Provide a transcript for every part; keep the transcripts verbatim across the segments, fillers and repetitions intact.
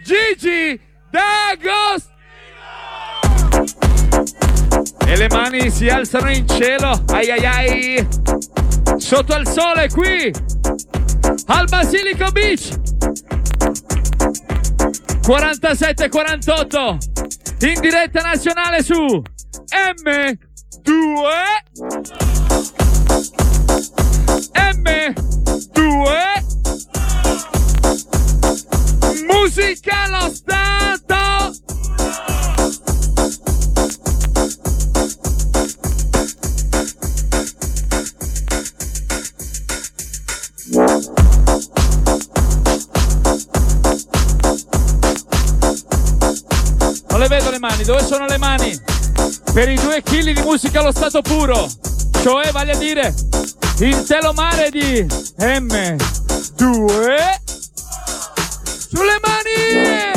Gigi D'Agostino. E le mani si alzano in cielo, ai ai ai, sotto al sole qui al Basilico Beach. quarantasette quarantotto in diretta nazionale su M due M due Musica allo Stato. Non le vedo le mani, dove sono le mani? Per i due chili di musica allo stato puro, cioè vale a dire il telomare di M due sulle mani!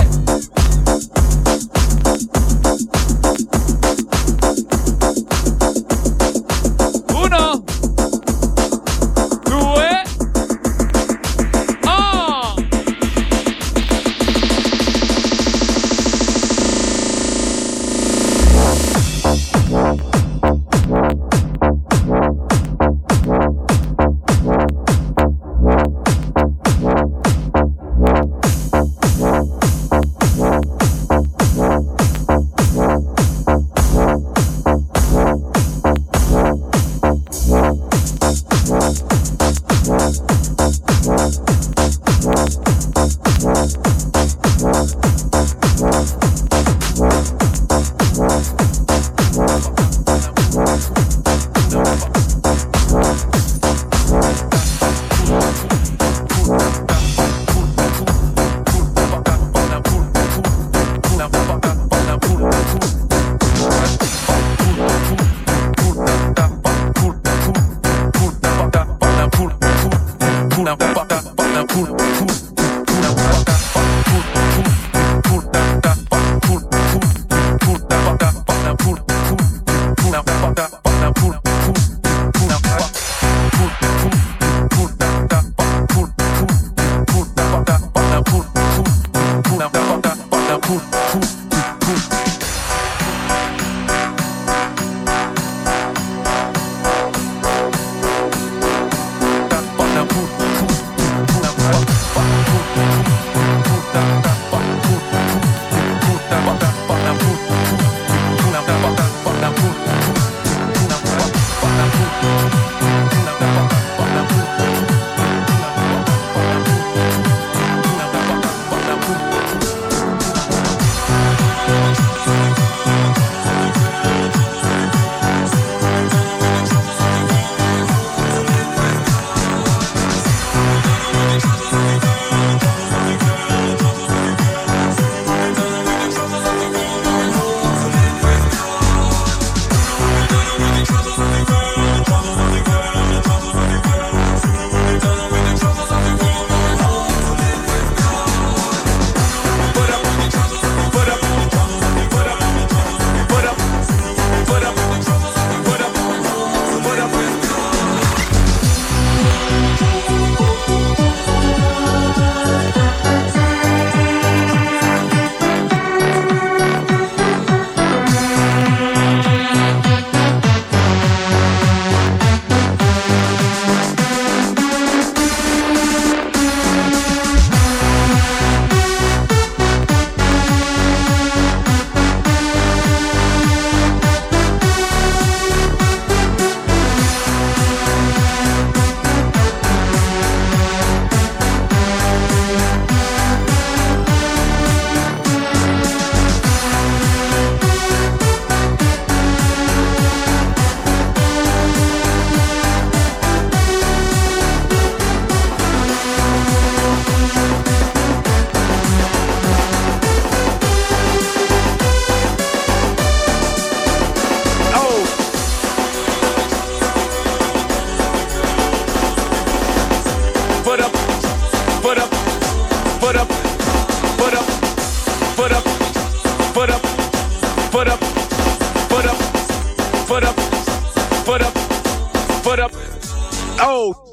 Uno, due, oh!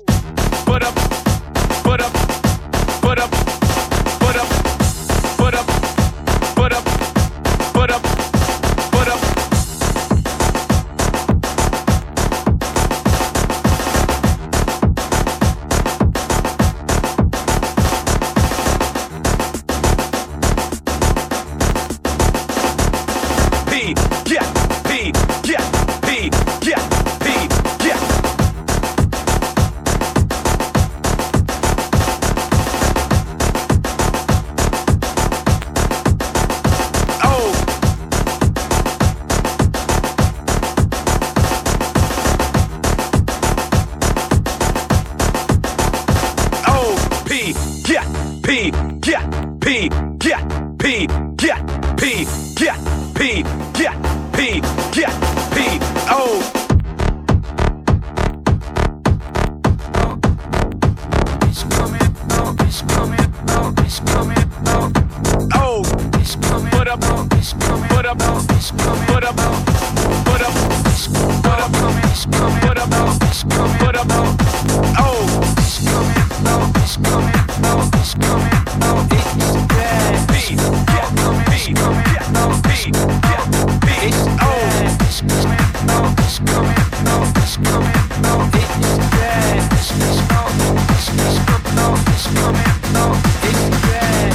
Put up, put up, put up, put up. P, yeah, P, yeah, P, yeah, P, yeah, P, yeah, P, O. It's coming, oh, it's coming, oh, it's coming, oh, oh, it's coming, put up, it's coming, put up, it's coming, put up, put up, it's coming, put up, it's coming, put up, it's coming, put up, oh, it's coming, oh, it's coming, oh, it's coming, oh, it's bad. B, yeah, B, yeah, B, yeah, B, oh, it's coming, oh, it's coming, oh, it's coming, oh, it's bad. It's coming, oh, it's coming, oh, it's coming, oh, it's bad.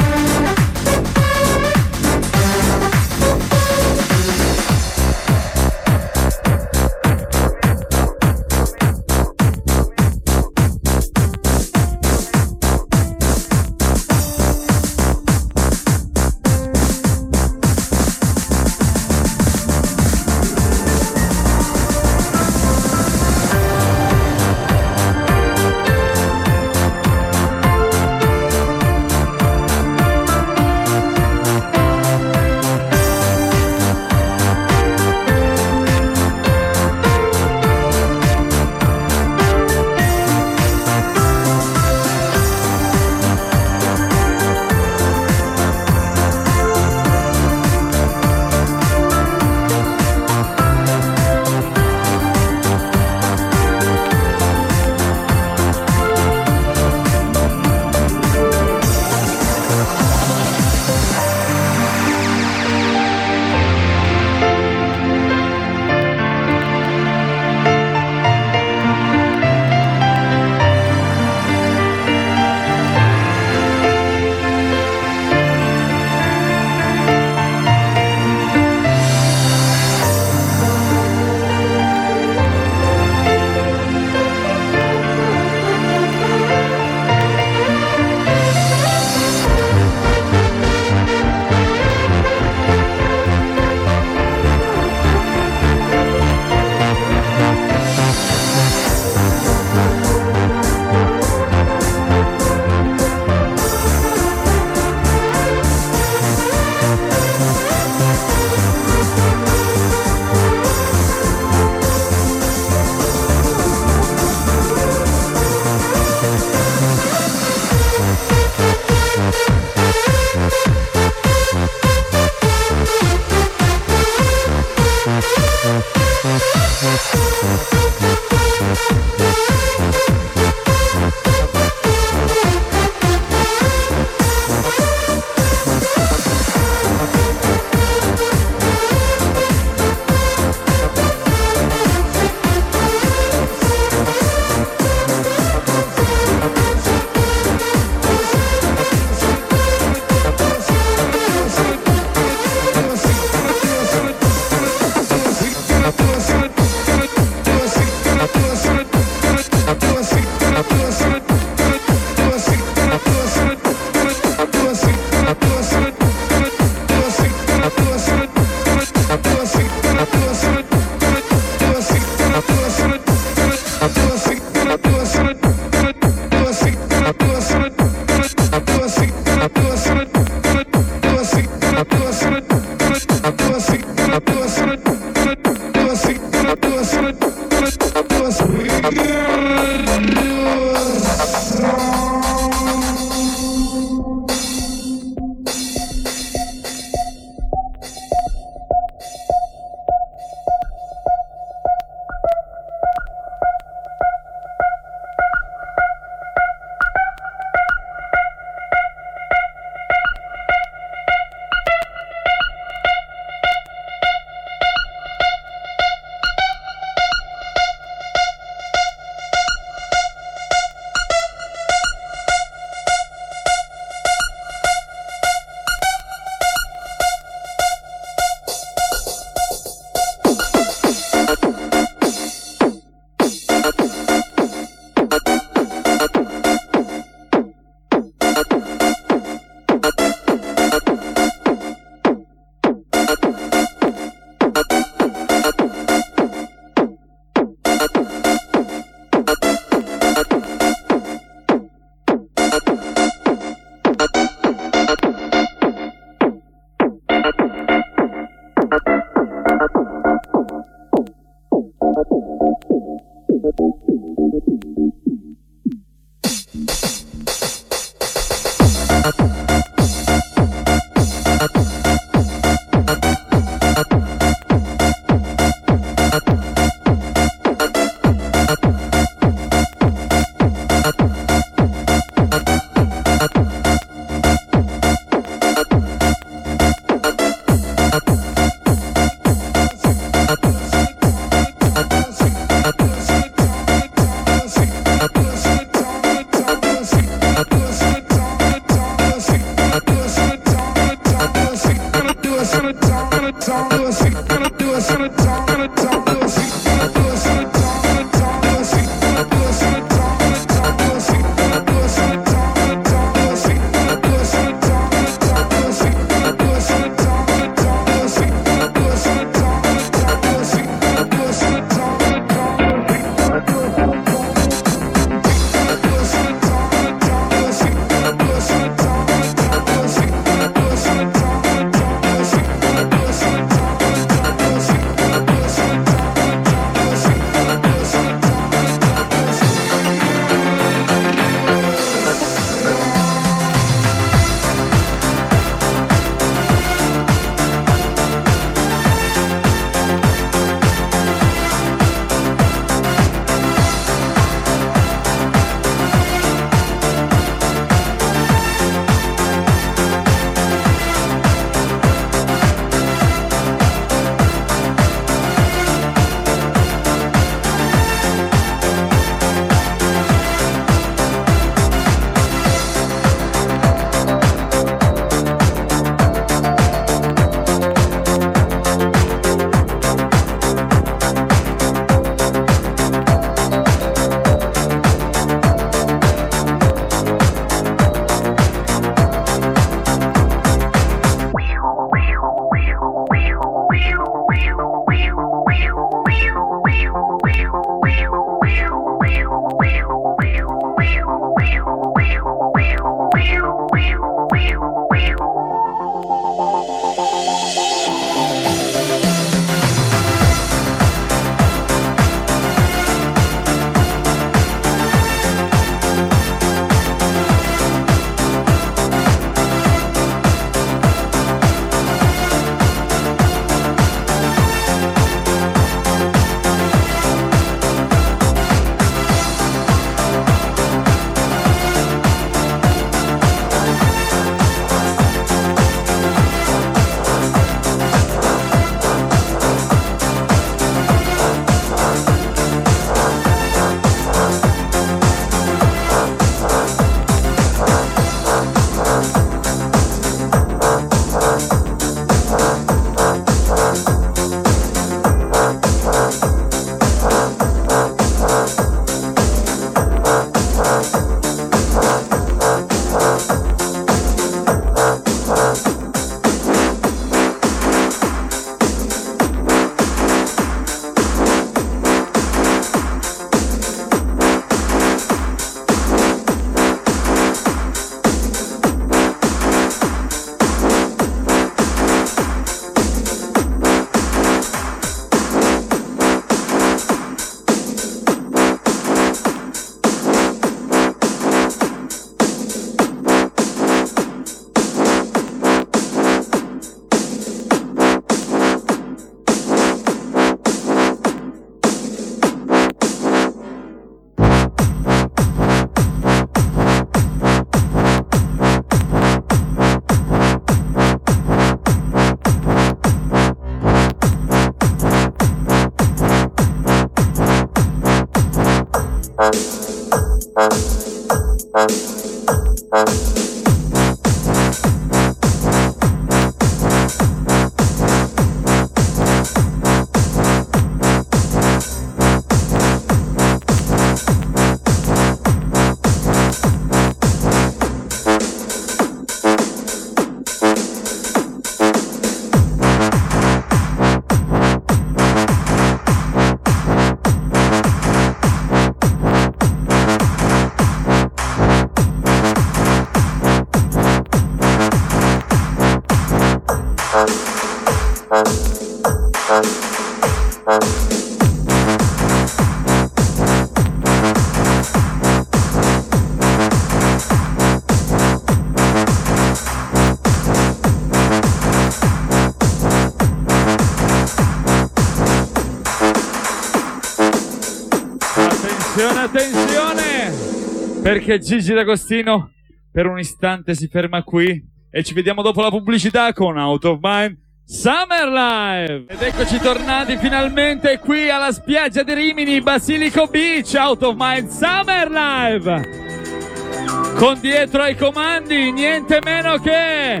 Attenzione, perché Gigi D'Agostino per un istante si ferma qui e ci vediamo dopo la pubblicità con Out of Mind Summer Live. Ed eccoci tornati finalmente qui alla spiaggia di Rimini, Basilico Beach, Out of Mind Summer Live, con dietro ai comandi niente meno che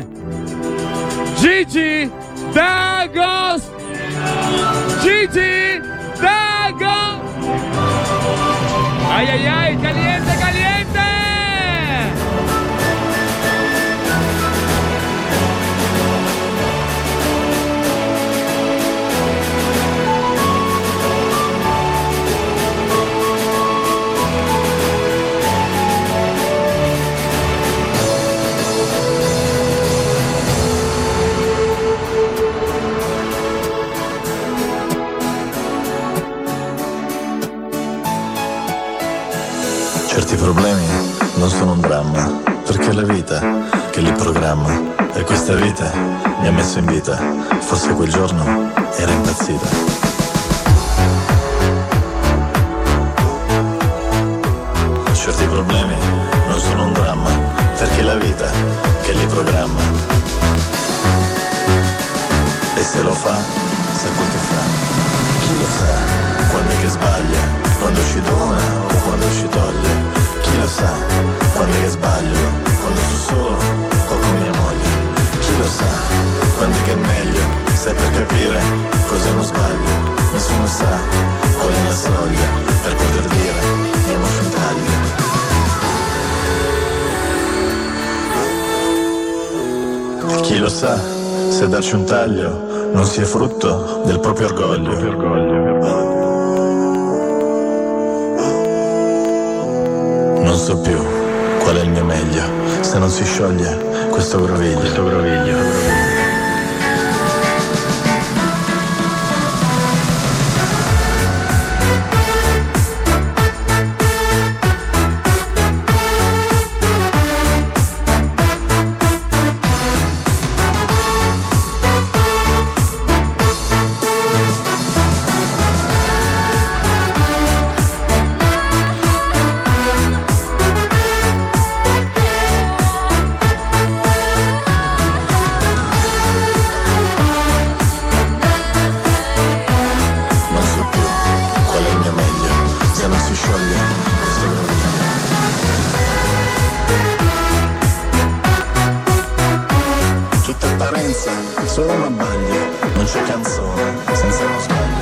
Gigi D'Agostino. Gigi D'Agostino. Ay, ay, ay, caliente, caliente! Certi problemi non sono un dramma, perché è la vita che li programma. E questa vita mi ha messo in vita, forse quel giorno era impazzita. Certi problemi non sono un dramma, perché è la vita che li programma. E se lo fa, sa quel che fa. Chi lo sa, quando è che sbaglia, quando ci dona o quando ci toglie. Chi lo sa, quando è che sbaglio, quando sono solo o con mia moglie. Chi lo sa, quando è che è meglio, sai per capire cosa non sbaglio. Nessuno sa qual è la soglia per poter dire diamoci un taglio. Chi lo sa se darci un taglio non sia frutto del proprio orgoglio. Del proprio orgoglio. Non so più qual è il mio meglio se non si scioglie questo groviglio. Questo groviglio. Solo una maglia, non c'è canzone senza uno sbaglio.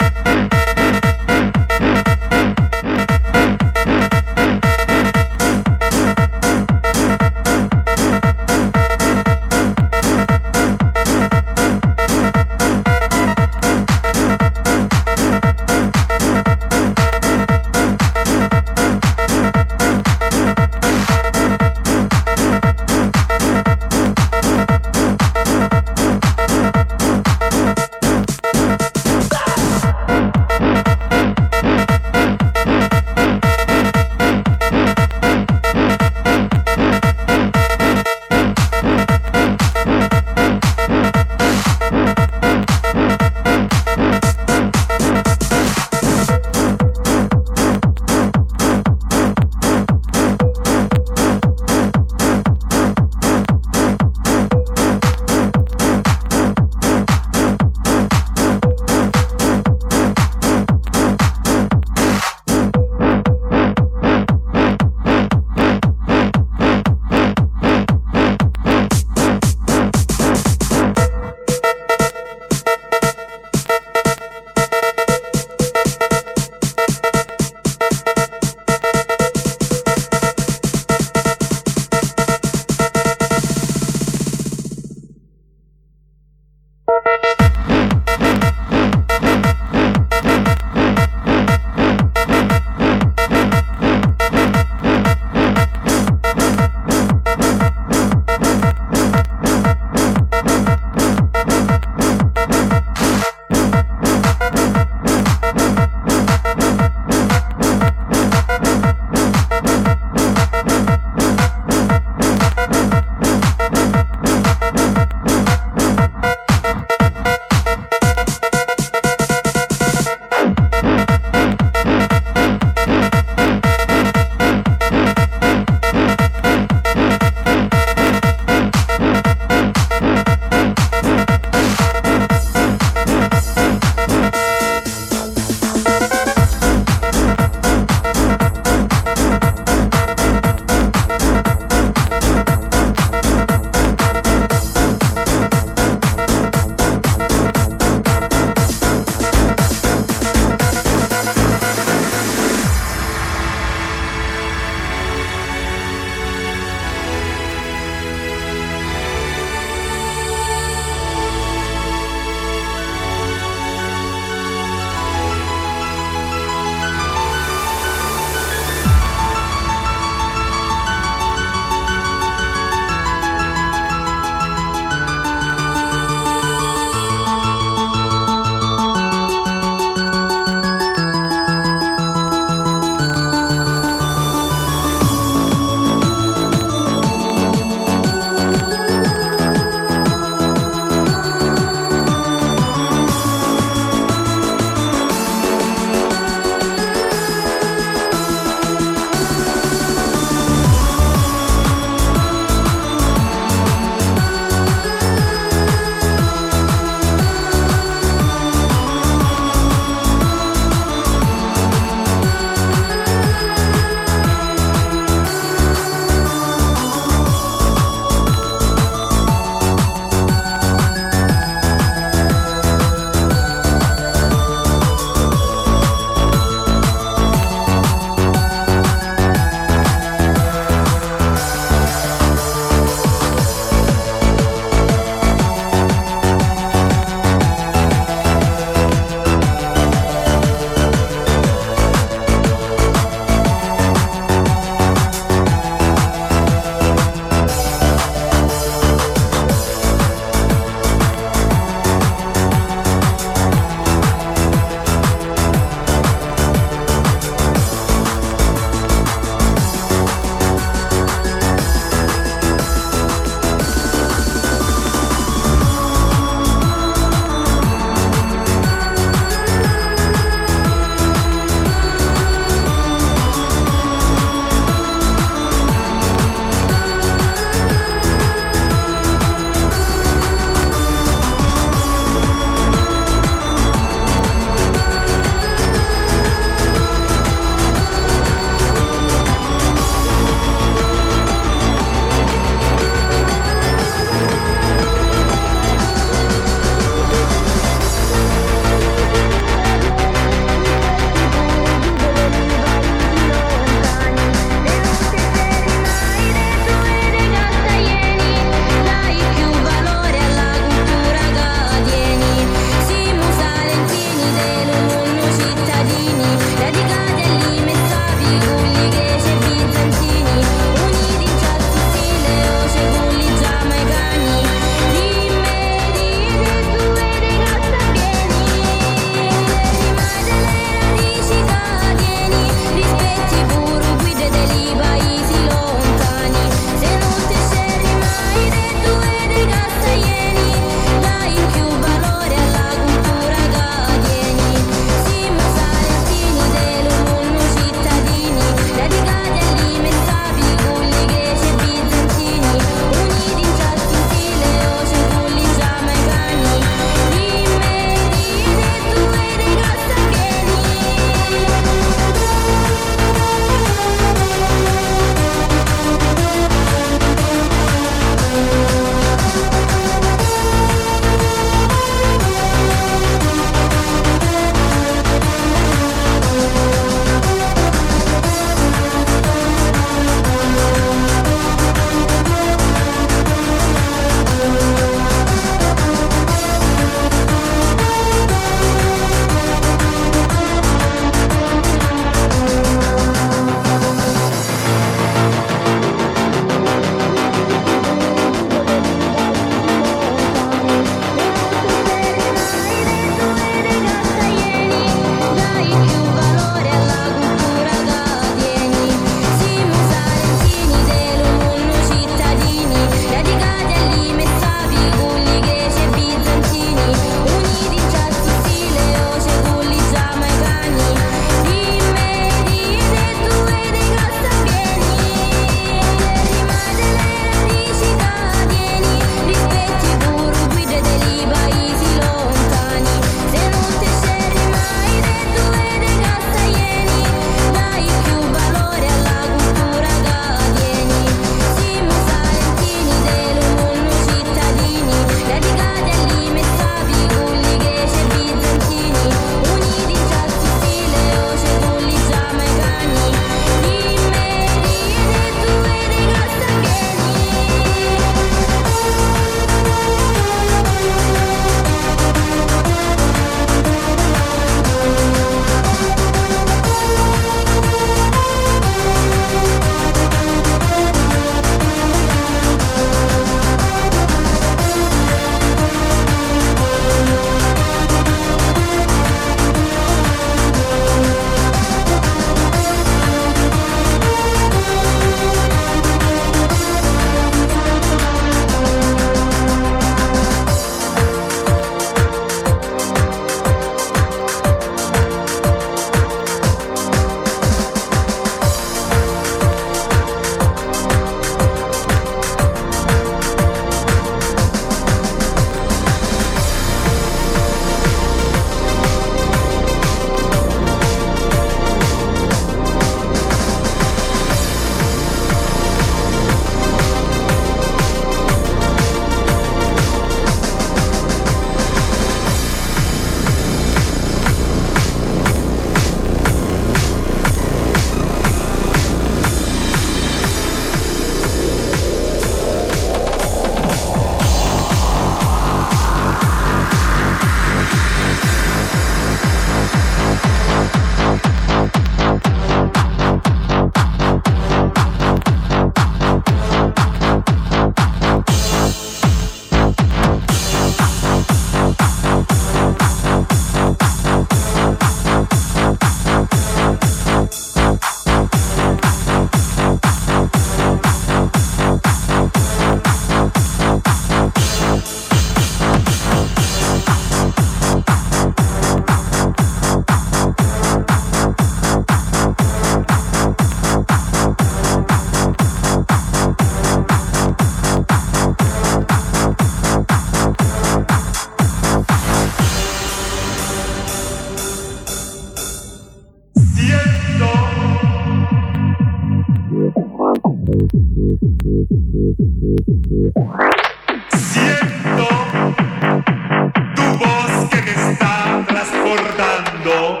Siento tu voz que me está transportando.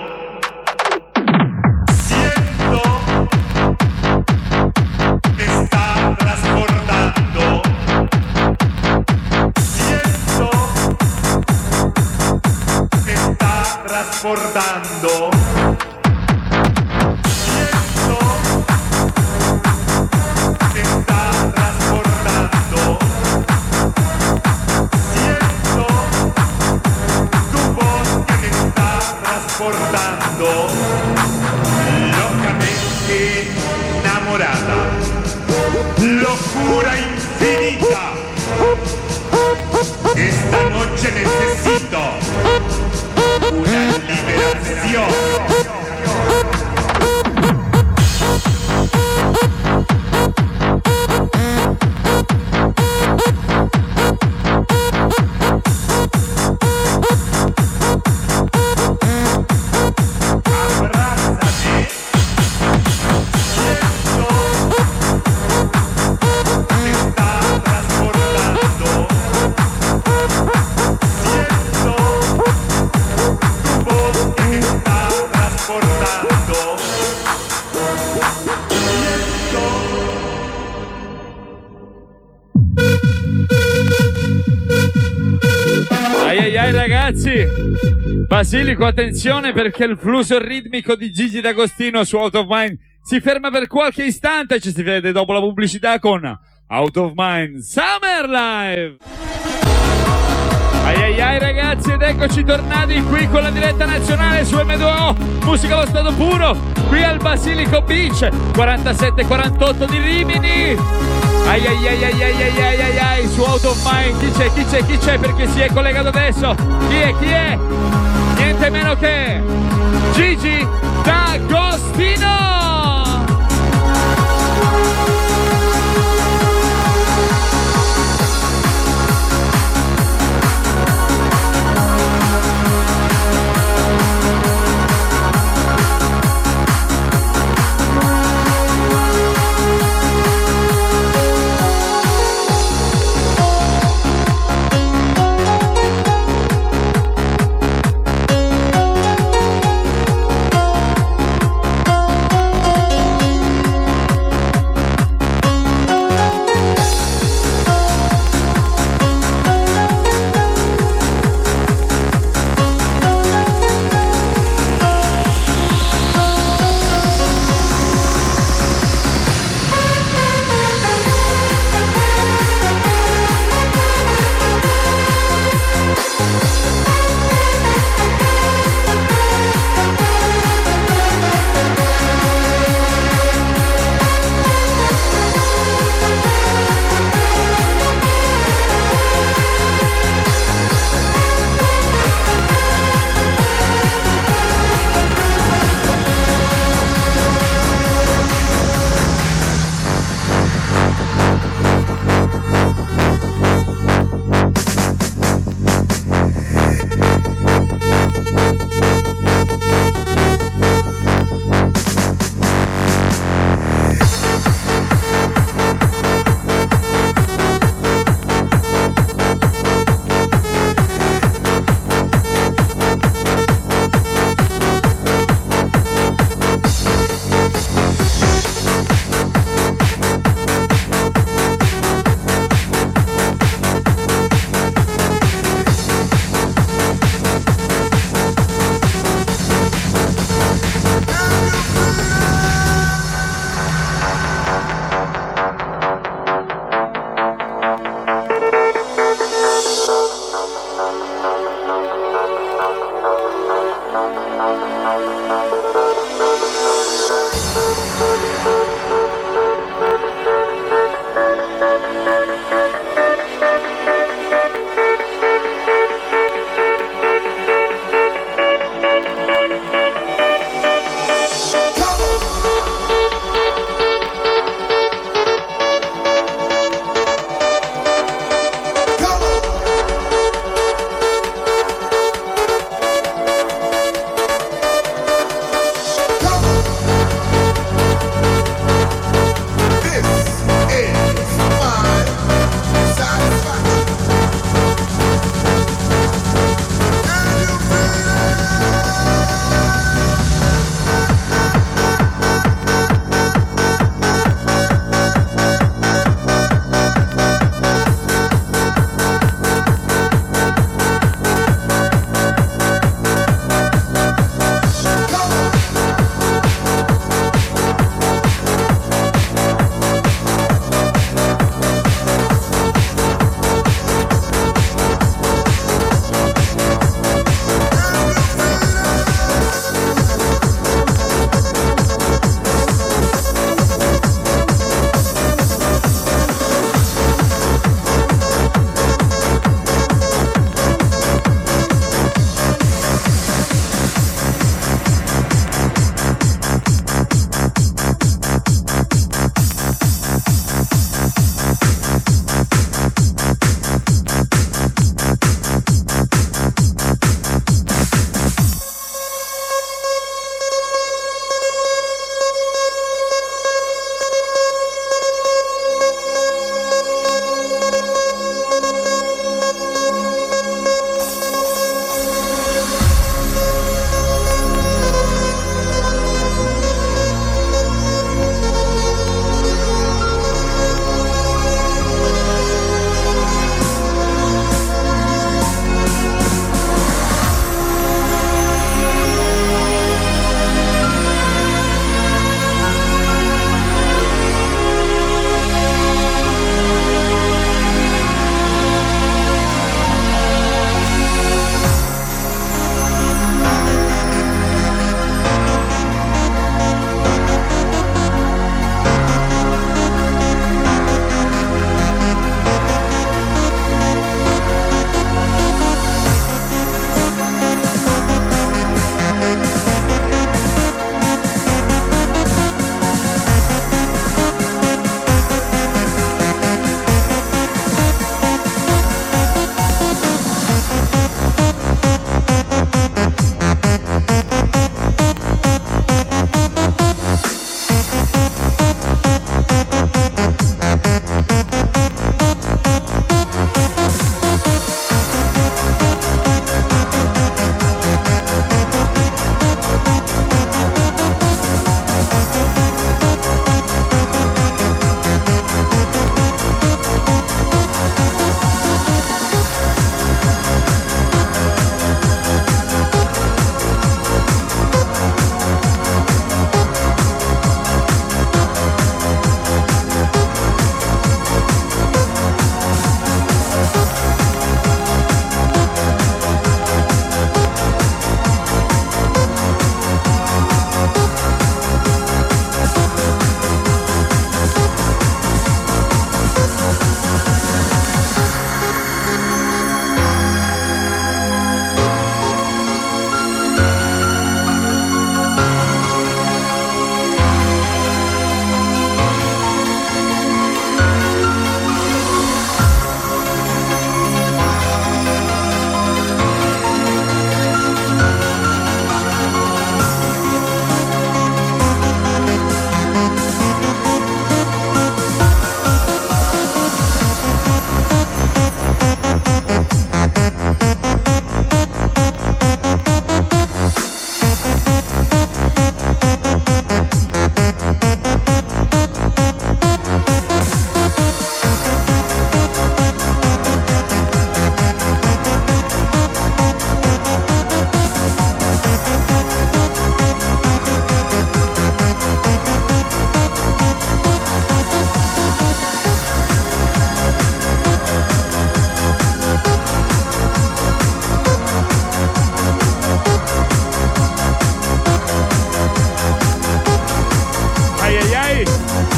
Siento, me está transportando. Siento, me está transportando. Locamente innamorata, locura infinita. Esta noche necesito una liberación. Ragazzi, Basilico, attenzione perché il flusso ritmico di Gigi D'Agostino su Out of Mind si ferma per qualche istante e ci si vede dopo la pubblicità con Out of Mind Summer Live. Ai ai ai ragazzi, ed eccoci tornati qui con la diretta nazionale su M due O, musica allo stato puro, qui al Basilico Beach, quarantasette quarantotto di Rimini. Ai ai ai ai ai ai ai ai ai su Out of Mind, chi c'è, chi c'è, chi c'è, perché si è collegato adesso? Chi è, chi è? Niente meno che Gigi D'Agostino!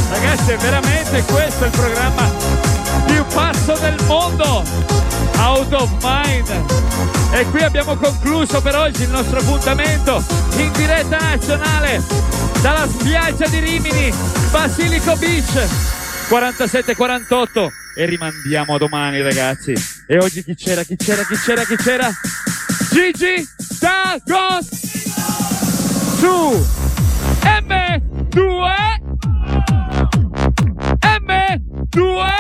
Ragazzi, è veramente questo il programma più pazzo del mondo, Out of Mind. E qui abbiamo concluso per oggi il nostro appuntamento in diretta nazionale dalla spiaggia di Rimini, Basilico Beach, quarantasette quarantotto, e rimandiamo a domani, ragazzi. E oggi chi c'era, chi c'era, chi c'era, chi c'era? Gigi D'Agostino su M due M due